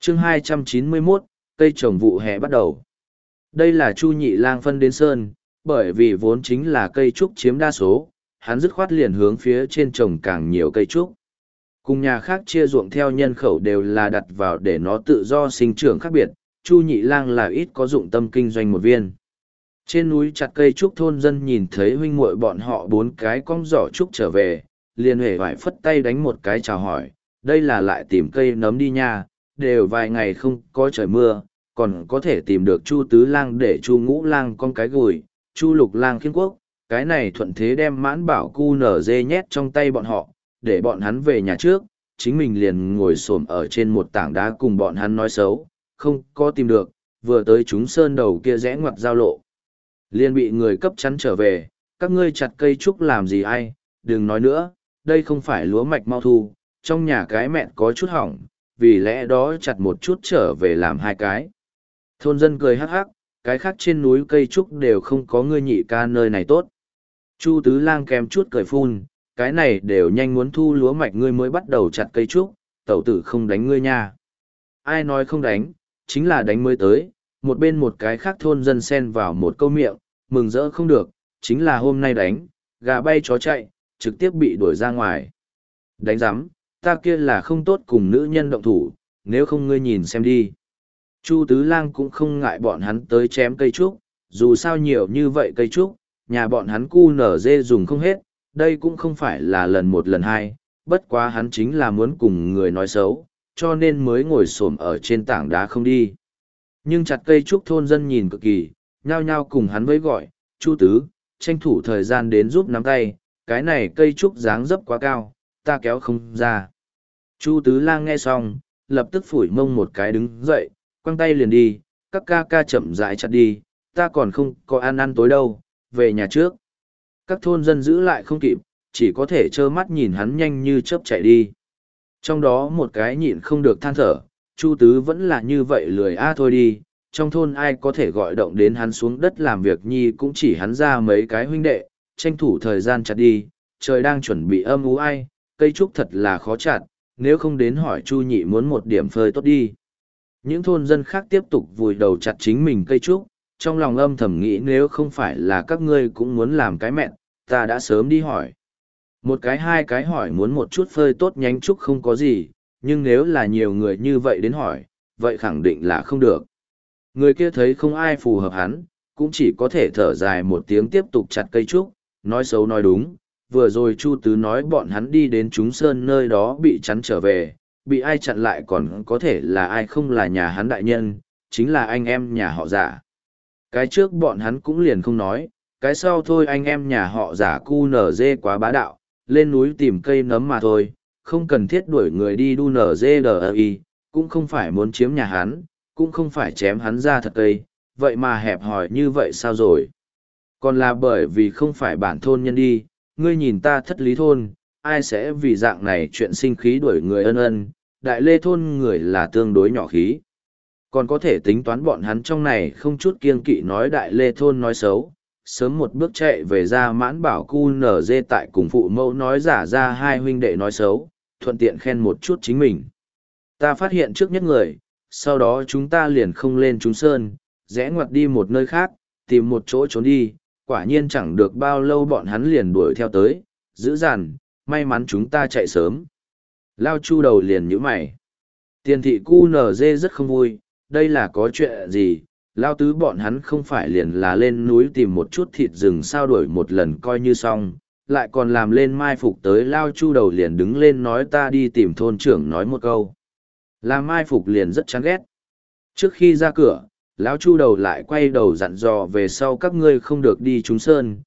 chương 291, cây trồng vụ hè bắt đầu. Đây là Chu Nhị Lang phân đến sơn, bởi vì vốn chính là cây trúc chiếm đa số, hắn dứt khoát liền hướng phía trên trồng càng nhiều cây trúc. Cùng nhà khác chia ruộng theo nhân khẩu đều là đặt vào để nó tự do sinh trưởng khác biệt, Chu Nhị Lang là ít có dụng tâm kinh doanh một viên. Trên núi chặt cây trúc thôn dân nhìn thấy huynh muội bọn họ 4 cái cong giỏ trúc trở về, liền hề phải phất tay đánh một cái chào hỏi, đây là lại tìm cây nấm đi nha, đều vài ngày không có trời mưa, còn có thể tìm được Chu Tứ Lang để Chu Ngũ Lang con cái gùi, Chu Lục Lang khiên quốc, cái này thuận thế đem mãn bảo cu nở dê nhét trong tay bọn họ, để bọn hắn về nhà trước, chính mình liền ngồi xổm ở trên một tảng đá cùng bọn hắn nói xấu, không có tìm được, vừa tới chúng sơn đầu kia rẽ ngoặt giao lộ. Liền bị người cấp chắn trở về, các ngươi chặt cây trúc làm gì ai, đừng nói nữa, đây không phải lúa mạch mau thu, trong nhà cái mẹn có chút hỏng, vì lẽ đó chặt một chút trở về làm 2 cái. Thôn dân cười hắc hắc, cái khác trên núi cây trúc đều không có ngươi nhị ca nơi này tốt. Chu Tứ Lang kèm chút cười phun, cái này đều nhanh muốn thu lúa mạch ngươi mới bắt đầu chặt cây trúc, tẩu tử không đánh ngươi nha. Ai nói không đánh, chính là đánh mới tới, một bên một cái khác thôn dân xen vào một câu miệng, mừng rỡ không được, chính là hôm nay đánh, gà bay chó chạy, trực tiếp bị đuổi ra ngoài. Đánh giám, ta kia là không tốt cùng nữ nhân động thủ, nếu không ngươi nhìn xem đi. Chu Tứ Lang cũng không ngại bọn hắn tới chém cây trúc, dù sao nhiều như vậy cây trúc, nhà bọn hắn cu nở dê dùng không hết, đây cũng không phải là lần một lần hai, bất quá hắn chính là muốn cùng người nói xấu, cho nên mới ngồi xổm ở trên tảng đá không đi. Nhưng chặt cây trúc thôn dân nhìn cực kỳ, nhao nhao cùng hắn với gọi, Chu Tứ, tranh thủ thời gian đến giúp nắm tay, cái này cây trúc dáng dấp quá cao, ta kéo không ra. Chu Tứ Lang nghe xong, lập tức phủi mông một cái đứng dậy, quăng tay liền đi, các ca ca chậm rãi chặt đi, ta còn không có ăn tối đâu, về nhà trước. Các thôn dân giữ lại không kịp, chỉ có thể trơ mắt nhìn hắn nhanh như chớp chạy đi. Trong đó một cái nhịn không được than thở, Chu Tứ vẫn là như vậy lười thôi đi, trong thôn ai có thể gọi động đến hắn xuống đất làm việc nhi cũng chỉ hắn ra mấy cái huynh đệ, tranh thủ thời gian chặt đi, trời đang chuẩn bị âm u ai, cây trúc thật là khó chặt, nếu không đến hỏi Chu Nhị muốn một điểm phơi tốt đi. Những thôn dân khác tiếp tục vùi đầu chặt chính mình cây trúc, trong lòng âm thầm nghĩ nếu không phải là các ngươi cũng muốn làm cái mẹn, ta đã sớm đi hỏi. Một cái 2 cái hỏi muốn một chút phơi tốt nhánh trúc không có gì, nhưng nếu là nhiều người như vậy đến hỏi, vậy khẳng định là không được. Người kia thấy không ai phù hợp hắn, cũng chỉ có thể thở dài một tiếng tiếp tục chặt cây trúc, nói xấu nói đúng. Vừa rồi Chu Tứ nói bọn hắn đi đến chúng sơn nơi đó bị chắn trở về, bị ai chặn lại còn có thể là ai không là nhà hắn đại nhân, chính là anh em nhà họ Giả. Cái trước bọn hắn cũng liền không nói, cái sau thôi anh em nhà họ Giả cu nở dê quá bá đạo, lên núi tìm cây nấm mà thôi, không cần thiết đuổi người đi đu nở dê đờ cũng không phải muốn chiếm nhà hắn, cũng không phải chém hắn ra thật cây, vậy mà hẹp hòi như vậy sao rồi? Còn là bởi vì không phải bản thôn nhân đi, ngươi nhìn ta thất lý thôn, ai sẽ vì dạng này chuyện sinh khí đuổi người ân ân, đại lê thôn người là tương đối nhỏ khí. Còn có thể tính toán bọn hắn trong này không chút kiêng kỵ nói đại lê thôn nói xấu, sớm một bước chạy về ra mãn bảo cu nở dê tại cùng phụ mẫu nói giả ra 2 huynh đệ nói xấu, thuận tiện khen một chút chính mình. Ta phát hiện trước nhất người, sau đó chúng ta liền không lên chúng sơn, rẽ ngoặt đi một nơi khác, tìm một chỗ trốn đi, quả nhiên chẳng được bao lâu bọn hắn liền đuổi theo tới, dữ dằn, may mắn chúng ta chạy sớm. Lao Chu đầu liền nhíu mày. Tiền thị cu nở dê rất không vui, đây là có chuyện gì, Lao Tứ bọn hắn không phải liền là lên núi tìm một chút thịt rừng sao đuổi một lần coi như xong, lại còn làm lên mai phục tới Lao Chu đầu liền đứng lên nói ta đi tìm thôn trưởng nói một câu. Làm mai phục liền rất chán ghét. Trước khi ra cửa, lão Chu đầu lại quay đầu dặn dò về sau các ngươi không được đi trúng sơn,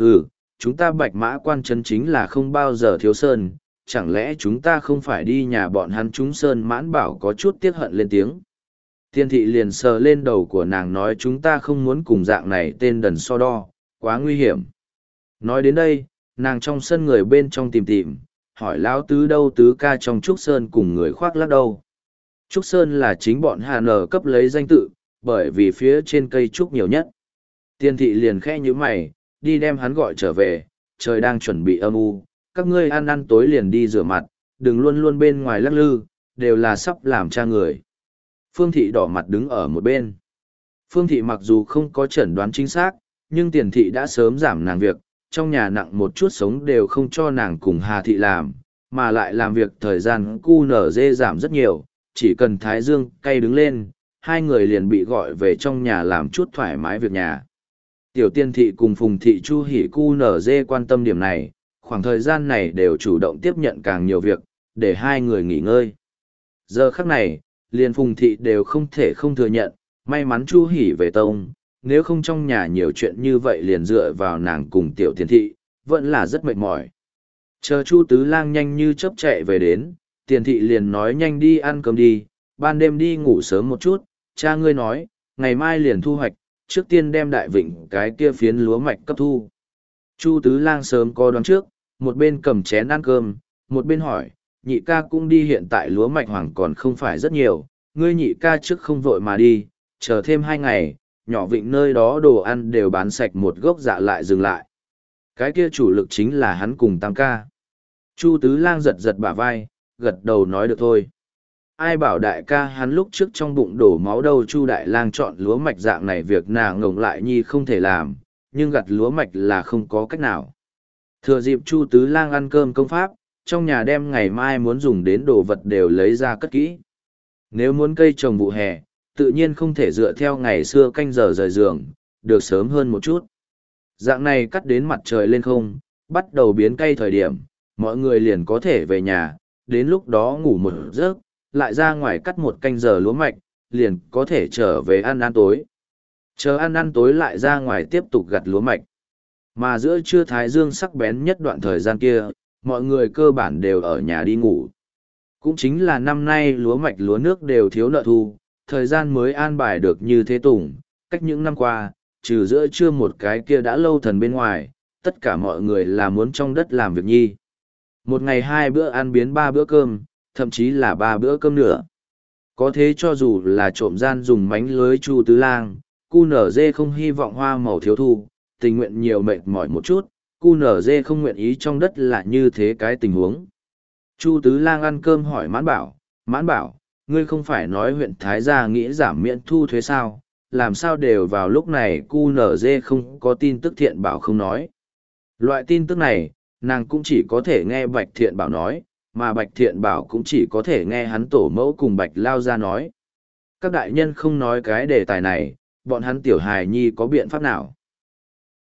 chúng ta Bạch Mã quan chân chính là không bao giờ thiếu sơn, chẳng lẽ chúng ta không phải đi nhà bọn hắn trúng sơn mãn bảo có chút tiếc hận lên tiếng. Tiên thị liền sờ lên đầu của nàng nói chúng ta không muốn cùng dạng này tên đần so đo, quá nguy hiểm. Nói đến đây, nàng trong sân người bên trong tìm, hỏi lão Tứ đâu Tứ ca trong Trúc Sơn cùng người khoác lác đâu. Trúc Sơn là chính bọn Hà Nở cấp lấy danh tự, bởi vì phía trên cây trúc nhiều nhất. Tiên thị liền khẽ như mày, đi đem hắn gọi trở về, trời đang chuẩn bị âm u, các ngươi ăn tối liền đi rửa mặt, đừng luôn luôn bên ngoài lắc lư, đều là sắp làm cha người. Phương Thị đỏ mặt đứng ở một bên. Phương Thị mặc dù không có chẩn đoán chính xác, nhưng Tiền Thị đã sớm giảm nàng việc, trong nhà nặng một chút sống đều không cho nàng cùng Hà Thị làm, mà lại làm việc thời gian QNZ giảm rất nhiều, chỉ cần Thái Dương cay đứng lên, hai người liền bị gọi về trong nhà làm chút thoải mái việc nhà. Tiểu Tiên Thị cùng Phùng Thị Chu hỉ QNZ quan tâm điểm này, khoảng thời gian này đều chủ động tiếp nhận càng nhiều việc, để hai người nghỉ ngơi. Giờ khắc này, liền Phùng Thị đều không thể không thừa nhận, may mắn Chu hỉ về tông, nếu không trong nhà nhiều chuyện như vậy liền dựa vào nàng cùng Tiểu Tiên Thị, vẫn là rất mệt mỏi. Chờ Chu Tứ Lang nhanh như chớp chạy về đến, Tiền Thị liền nói nhanh đi ăn cơm đi, ban đêm đi ngủ sớm một chút, cha ngươi nói, ngày mai liền thu hoạch, trước tiên đem Đại Vịnh cái kia phiến lúa mạch cấp thu. Chu Tứ Lang sớm có đoán trước, một bên cầm chén ăn cơm, một bên hỏi, nhị ca cũng đi, hiện tại lúa mạch hoàng còn không phải rất nhiều, ngươi nhị ca trước không vội mà đi, chờ thêm 2 ngày, nhỏ Vịnh nơi đó đồ ăn đều bán sạch một gốc dạ lại dừng lại. Cái kia chủ lực chính là hắn cùng Tam ca. Chu Tứ Lang giật giật bả vai, gật đầu nói được thôi. Ai bảo đại ca hắn lúc trước trong bụng đổ máu đâu. Chu Đại Lang chọn lúa mạch dạng này việc nàng ngồng lại nhi không thể làm, nhưng gặt lúa mạch là không có cách nào. Thừa dịp Chu Tứ Lang ăn cơm công pháp, trong nhà đem ngày mai muốn dùng đến đồ vật đều lấy ra cất kỹ. Nếu muốn cây trồng vụ hè, tự nhiên không thể dựa theo ngày xưa canh giờ rời giường, được sớm hơn một chút. Dạng này cắt đến mặt trời lên không, bắt đầu biến cay thời điểm, mọi người liền có thể về nhà, đến lúc đó ngủ một giấc, lại ra ngoài cắt một canh giờ lúa mạch, liền có thể trở về ăn tối. Chờ ăn tối lại ra ngoài tiếp tục gặt lúa mạch. Mà giữa trưa thái dương sắc bén nhất đoạn thời gian kia, mọi người cơ bản đều ở nhà đi ngủ. Cũng chính là năm nay lúa mạch lúa nước đều thiếu nợ thu, thời gian mới an bài được như thế tùng, cách những năm qua, trừ giữa trưa một cái kia đã lâu thần bên ngoài, tất cả mọi người là muốn trong đất làm việc nhi. Một ngày 2 bữa ăn biến 3 bữa cơm, thậm chí là 3 bữa cơm nữa. Có thế cho dù là trộm gian dùng mánh lưới Chu Tứ Lang, QNZ không hy vọng hoa màu thiếu thu, tình nguyện nhiều mệt mỏi một chút, QNZ không nguyện ý trong đất là như thế cái tình huống. Chu Tứ Lang ăn cơm hỏi Mãn Bảo, ngươi không phải nói huyện Thái Gia nghĩ giảm miễn thu thuế sao, làm sao đều vào lúc này QNZ không có tin tức Thiện Bảo không nói. Loại tin tức này, nàng cũng chỉ có thể nghe Bạch Thiện Bảo nói, mà Bạch Thiện Bảo cũng chỉ có thể nghe hắn tổ mẫu cùng Bạch Lao Gia nói. Các đại nhân không nói cái đề tài này, bọn hắn tiểu hài nhi có biện pháp nào?